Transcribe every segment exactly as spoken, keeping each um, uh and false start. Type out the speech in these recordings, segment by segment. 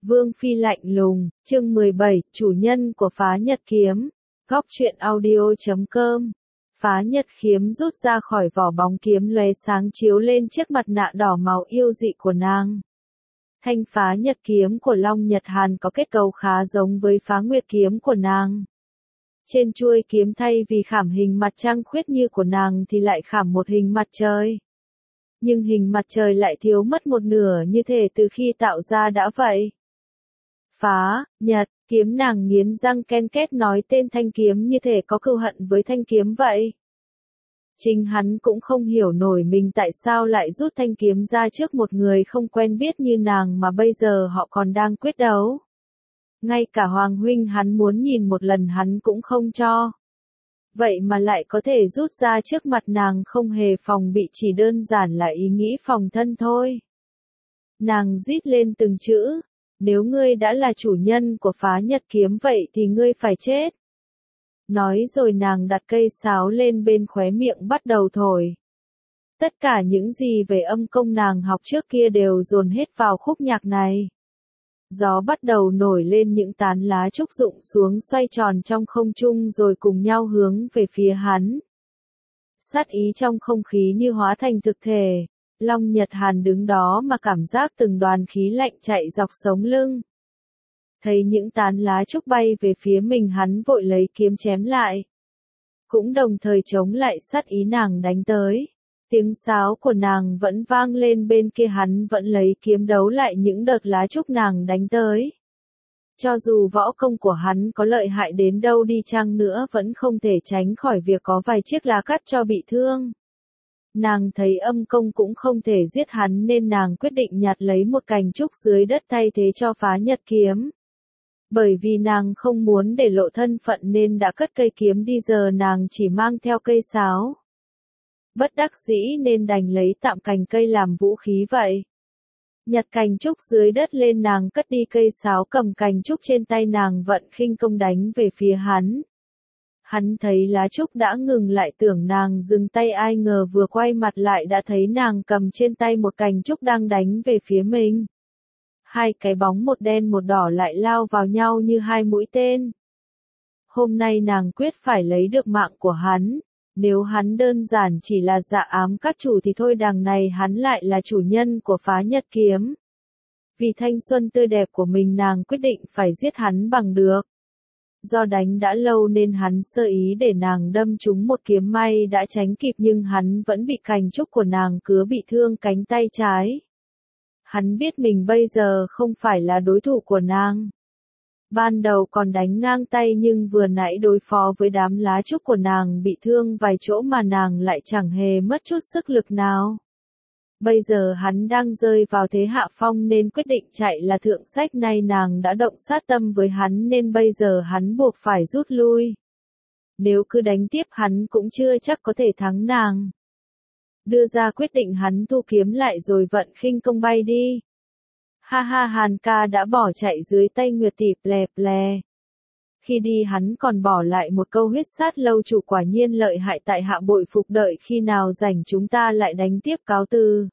Vương Phi lạnh lùng, chương mười bảy, chủ nhân của phá nhật kiếm. Góc truyện audio chấm com. Phá nhật kiếm rút ra khỏi vỏ bóng kiếm lóe sáng chiếu lên chiếc mặt nạ đỏ màu yêu dị của nàng. Thanh phá nhật kiếm của Long Nhật Hàn có kết cấu khá giống với phá nguyệt kiếm của nàng. Trên chuôi kiếm thay vì khảm hình mặt trăng khuyết như của nàng thì lại khảm một hình mặt trời. Nhưng hình mặt trời lại thiếu mất một nửa như thể từ khi tạo ra đã vậy. Phá, nhật, kiếm nàng nghiến răng ken két nói tên thanh kiếm như thể có cừu hận với thanh kiếm vậy. Chính hắn cũng không hiểu nổi mình tại sao lại rút thanh kiếm ra trước một người không quen biết như nàng mà bây giờ họ còn đang quyết đấu. Ngay cả Hoàng huynh hắn muốn nhìn một lần hắn cũng không cho. Vậy mà lại có thể rút ra trước mặt nàng không hề phòng bị, chỉ đơn giản là ý nghĩ phòng thân thôi. Nàng rít lên từng chữ, nếu ngươi đã là chủ nhân của phá nhật kiếm vậy thì ngươi phải chết. Nói rồi nàng đặt cây sáo lên bên khóe miệng bắt đầu thổi. Tất cả những gì về âm công nàng học trước kia đều dồn hết vào khúc nhạc này. Gió bắt đầu nổi lên, những tán lá trúc rụng xuống xoay tròn trong không trung rồi cùng nhau hướng về phía hắn. Sát ý trong không khí như hóa thành thực thể. Long Nhật Hàn đứng đó mà cảm giác từng đoàn khí lạnh chạy dọc sống lưng. Thấy những tán lá trúc bay về phía mình, hắn vội lấy kiếm chém lại. Cũng đồng thời chống lại sát ý nàng đánh tới. Tiếng sáo của nàng vẫn vang lên bên kia, hắn vẫn lấy kiếm đấu lại những đợt lá trúc nàng đánh tới. Cho dù võ công của hắn có lợi hại đến đâu đi chăng nữa vẫn không thể tránh khỏi việc có vài chiếc lá cắt cho bị thương. Nàng thấy âm công cũng không thể giết hắn nên nàng quyết định nhặt lấy một cành trúc dưới đất thay thế cho phá nhật kiếm. Bởi vì nàng không muốn để lộ thân phận nên đã cất cây kiếm đi, giờ nàng chỉ mang theo cây sáo. Bất đắc dĩ nên đành lấy tạm cành cây làm vũ khí vậy. Nhặt cành trúc dưới đất lên, nàng cất đi cây sáo, cầm cành trúc trên tay nàng vận khinh công đánh về phía hắn. Hắn thấy lá trúc đã ngừng lại tưởng nàng dừng tay, ai ngờ vừa quay mặt lại đã thấy nàng cầm trên tay một cành trúc đang đánh về phía mình. Hai cái bóng một đen một đỏ lại lao vào nhau như hai mũi tên. Hôm nay nàng quyết phải lấy được mạng của hắn. Nếu hắn đơn giản chỉ là dạ ám các chủ thì thôi, đằng này hắn lại là chủ nhân của phá nhật kiếm. Vì thanh xuân tươi đẹp của mình nàng quyết định phải giết hắn bằng được. Do đánh đã lâu nên hắn sơ ý để nàng đâm trúng một kiếm, may đã tránh kịp nhưng hắn vẫn bị cành trúc của nàng cứa bị thương cánh tay trái. Hắn biết mình bây giờ không phải là đối thủ của nàng. Ban đầu còn đánh ngang tay nhưng vừa nãy đối phó với đám lá trúc của nàng bị thương vài chỗ mà nàng lại chẳng hề mất chút sức lực nào. Bây giờ hắn đang rơi vào thế hạ phong nên quyết định chạy là thượng sách, nay nàng đã động sát tâm với hắn nên bây giờ hắn buộc phải rút lui. Nếu cứ đánh tiếp hắn cũng chưa chắc có thể thắng nàng. Đưa ra quyết định hắn thu kiếm lại rồi vận khinh công bay đi. Ha ha, Hàn ca đã bỏ chạy dưới tay Nguyệt Tịp lẹp lè. Khi đi hắn còn bỏ lại một câu huyết sát lâu chủ quả nhiên lợi hại, tại hạ bội phục, đợi khi nào rảnh chúng ta lại đánh tiếp, cáo từ.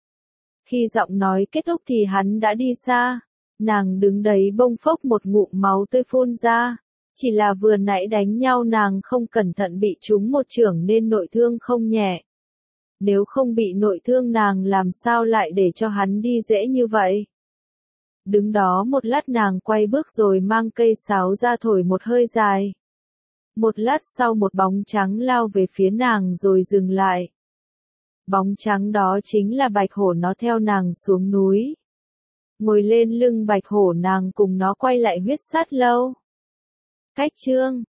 Khi giọng nói kết thúc thì hắn đã đi xa. Nàng đứng đấy bông phốc một ngụm máu tươi phun ra. Chỉ là vừa nãy đánh nhau nàng không cẩn thận bị trúng một chưởng nên nội thương không nhẹ. Nếu không bị nội thương nàng làm sao lại để cho hắn đi dễ như vậy. Đứng đó một lát nàng quay bước rồi mang cây sáo ra thổi một hơi dài. Một lát sau một bóng trắng lao về phía nàng rồi dừng lại. Bóng trắng đó chính là bạch hổ, nó theo nàng xuống núi. Ngồi lên lưng bạch hổ nàng cùng nó quay lại huyết sát lâu. Cách chương